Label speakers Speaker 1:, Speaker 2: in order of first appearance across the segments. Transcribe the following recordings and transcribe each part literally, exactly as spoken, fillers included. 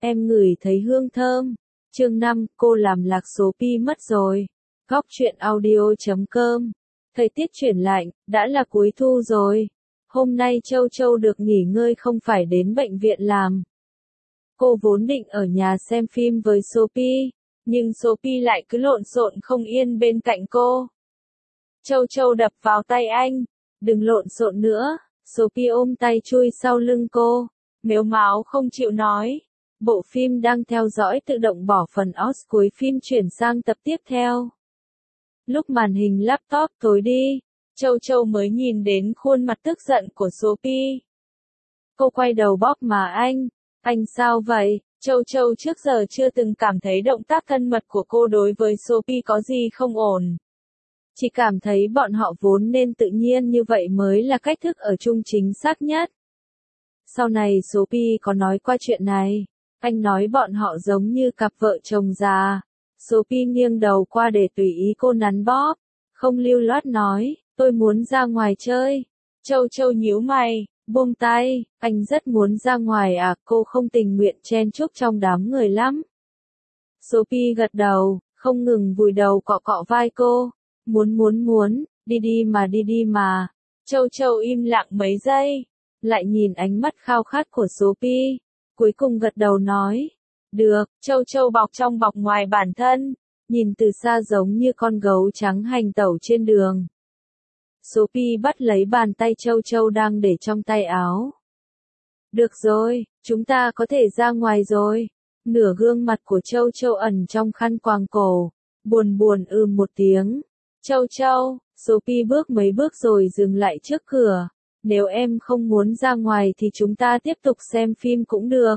Speaker 1: em ngửi thấy hương thơm. Chương năm, cô làm lạc Sophie mất rồi. Góc truyện audio chấm com. Thời tiết chuyển lạnh, đã là cuối thu rồi. Hôm nay Châu Châu được nghỉ ngơi không phải đến bệnh viện làm. Cô vốn định ở nhà xem phim với Sophie, nhưng Sophie lại cứ lộn xộn không yên bên cạnh cô. Châu Châu đập vào tay anh, đừng lộn xộn nữa. Sophie ôm tay chui sau lưng cô, mếu máo không chịu nói. Bộ phim đang theo dõi tự động bỏ phần os cuối phim chuyển sang tập tiếp theo. Lúc màn hình laptop tối đi, Châu Châu mới nhìn đến khuôn mặt tức giận của Sophie. Cô quay đầu bóp má anh. Anh sao vậy? Châu Châu trước giờ chưa từng cảm thấy động tác thân mật của cô đối với Sophie có gì không ổn. Chỉ cảm thấy bọn họ vốn nên tự nhiên như vậy mới là cách thức ở chung chính xác nhất. Sau này Sophie có nói qua chuyện này. Anh nói bọn họ giống như cặp vợ chồng già. Sophie nghiêng đầu qua để tùy ý cô nắn bóp. Không lưu loát nói, tôi muốn ra ngoài chơi. Châu Châu nhíu mày, buông tay, anh rất muốn ra ngoài à, cô không tình nguyện chen chúc trong đám người lắm. Sophie gật đầu, không ngừng vùi đầu cọ cọ vai cô. Muốn muốn muốn, đi đi mà đi đi mà. Châu Châu im lặng mấy giây, lại nhìn ánh mắt khao khát của Sophie. Cuối cùng gật đầu nói, được. Châu Châu bọc trong bọc ngoài bản thân, nhìn từ xa giống như con gấu trắng hành tẩu trên đường. Sophie bắt lấy bàn tay Châu Châu đang để trong tay áo. Được rồi, chúng ta có thể ra ngoài rồi. Nửa gương mặt của Châu Châu ẩn trong khăn quàng cổ, buồn buồn ưm một tiếng. Châu Châu, Sophie bước mấy bước rồi dừng lại trước cửa. Nếu em không muốn ra ngoài thì chúng ta tiếp tục xem phim cũng được.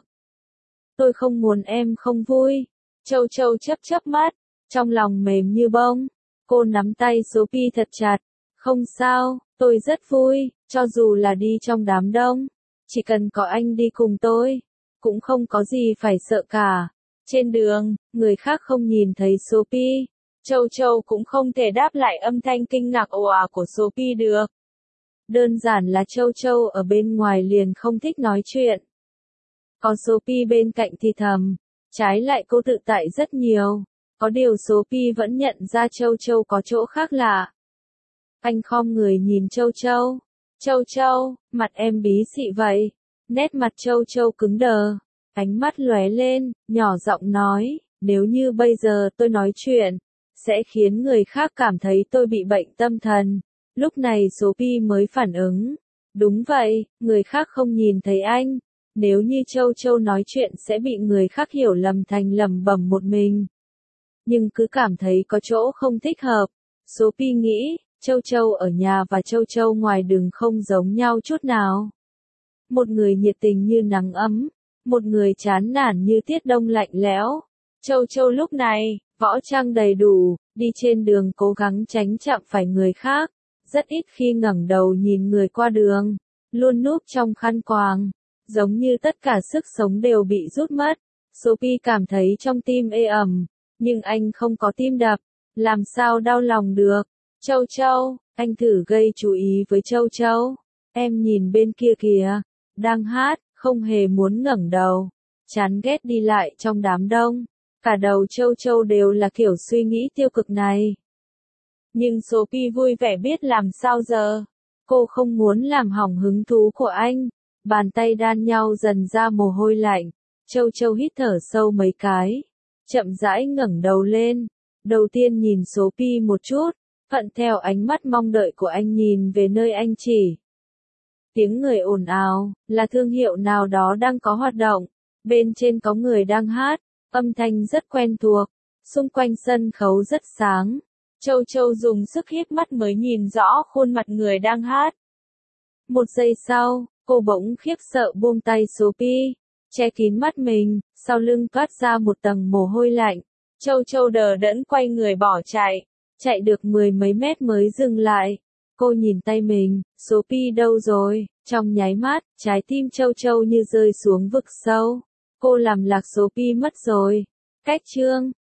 Speaker 1: Tôi không muốn em không vui. Châu Châu chớp chớp mắt, trong lòng mềm như bông. Cô nắm tay Sophie thật chặt. Không sao, tôi rất vui, cho dù là đi trong đám đông. Chỉ cần có anh đi cùng tôi, cũng không có gì phải sợ cả. Trên đường, người khác không nhìn thấy Sophie. Châu Châu cũng không thể đáp lại âm thanh kinh ngạc ồ ả của Sophie được. Đơn giản là Châu Châu ở bên ngoài liền không thích nói chuyện. Còn Sophie bên cạnh thì thầm, trái lại cô tự tại rất nhiều. Có điều Sophie vẫn nhận ra Châu Châu có chỗ khác lạ. Anh khom người nhìn Châu Châu. Châu Châu, mặt em bí xị vậy. Nét mặt Châu Châu cứng đờ. Ánh mắt lóe lên, nhỏ giọng nói, nếu như bây giờ tôi nói chuyện, sẽ khiến người khác cảm thấy tôi bị bệnh tâm thần. Lúc này Sophie mới phản ứng. Đúng vậy, người khác không nhìn thấy anh. Nếu như Châu Châu nói chuyện sẽ bị người khác hiểu lầm thành lẩm bẩm một mình. Nhưng cứ cảm thấy có chỗ không thích hợp. Sophie nghĩ, Châu Châu ở nhà và Châu Châu ngoài đường không giống nhau chút nào. Một người nhiệt tình như nắng ấm, một người chán nản như tiết đông lạnh lẽo. Châu Châu lúc này, võ trang đầy đủ, đi trên đường cố gắng tránh chạm phải người khác. Rất ít khi ngẩng đầu nhìn người qua đường, luôn núp trong khăn quàng, giống như tất cả sức sống đều bị rút mất. Sophie cảm thấy trong tim ê ẩm, nhưng anh không có tim đập, làm sao đau lòng được. Châu Châu, anh thử gây chú ý với Châu Châu. Em nhìn bên kia kìa, đang hát, không hề muốn ngẩng đầu, chán ghét đi lại trong đám đông. Cả đầu Châu Châu đều là kiểu suy nghĩ tiêu cực này. Nhưng Sophie vui vẻ biết làm sao giờ. Cô không muốn làm hỏng hứng thú của anh. Bàn tay đan nhau dần ra mồ hôi lạnh. Châu Châu hít thở sâu mấy cái. Chậm rãi ngẩng đầu lên. Đầu tiên nhìn Sophie một chút. Thuận theo ánh mắt mong đợi của anh nhìn về nơi anh chỉ. Tiếng người ồn ào, là thương hiệu nào đó đang có hoạt động. Bên trên có người đang hát. Âm thanh rất quen thuộc. Xung quanh sân khấu rất sáng. Châu Châu dùng sức híp mắt mới nhìn rõ khuôn mặt người đang hát. Một giây sau, cô bỗng khiếp sợ buông tay Sophie, che kín mắt mình, sau lưng toát ra một tầng mồ hôi lạnh. Châu Châu đờ đẫn quay người bỏ chạy, chạy được mười mấy mét mới dừng lại. Cô nhìn tay mình, Sophie đâu rồi? Trong nháy mắt, trái tim Châu Châu như rơi xuống vực sâu. Cô làm lạc Sophie mất rồi. Cách chương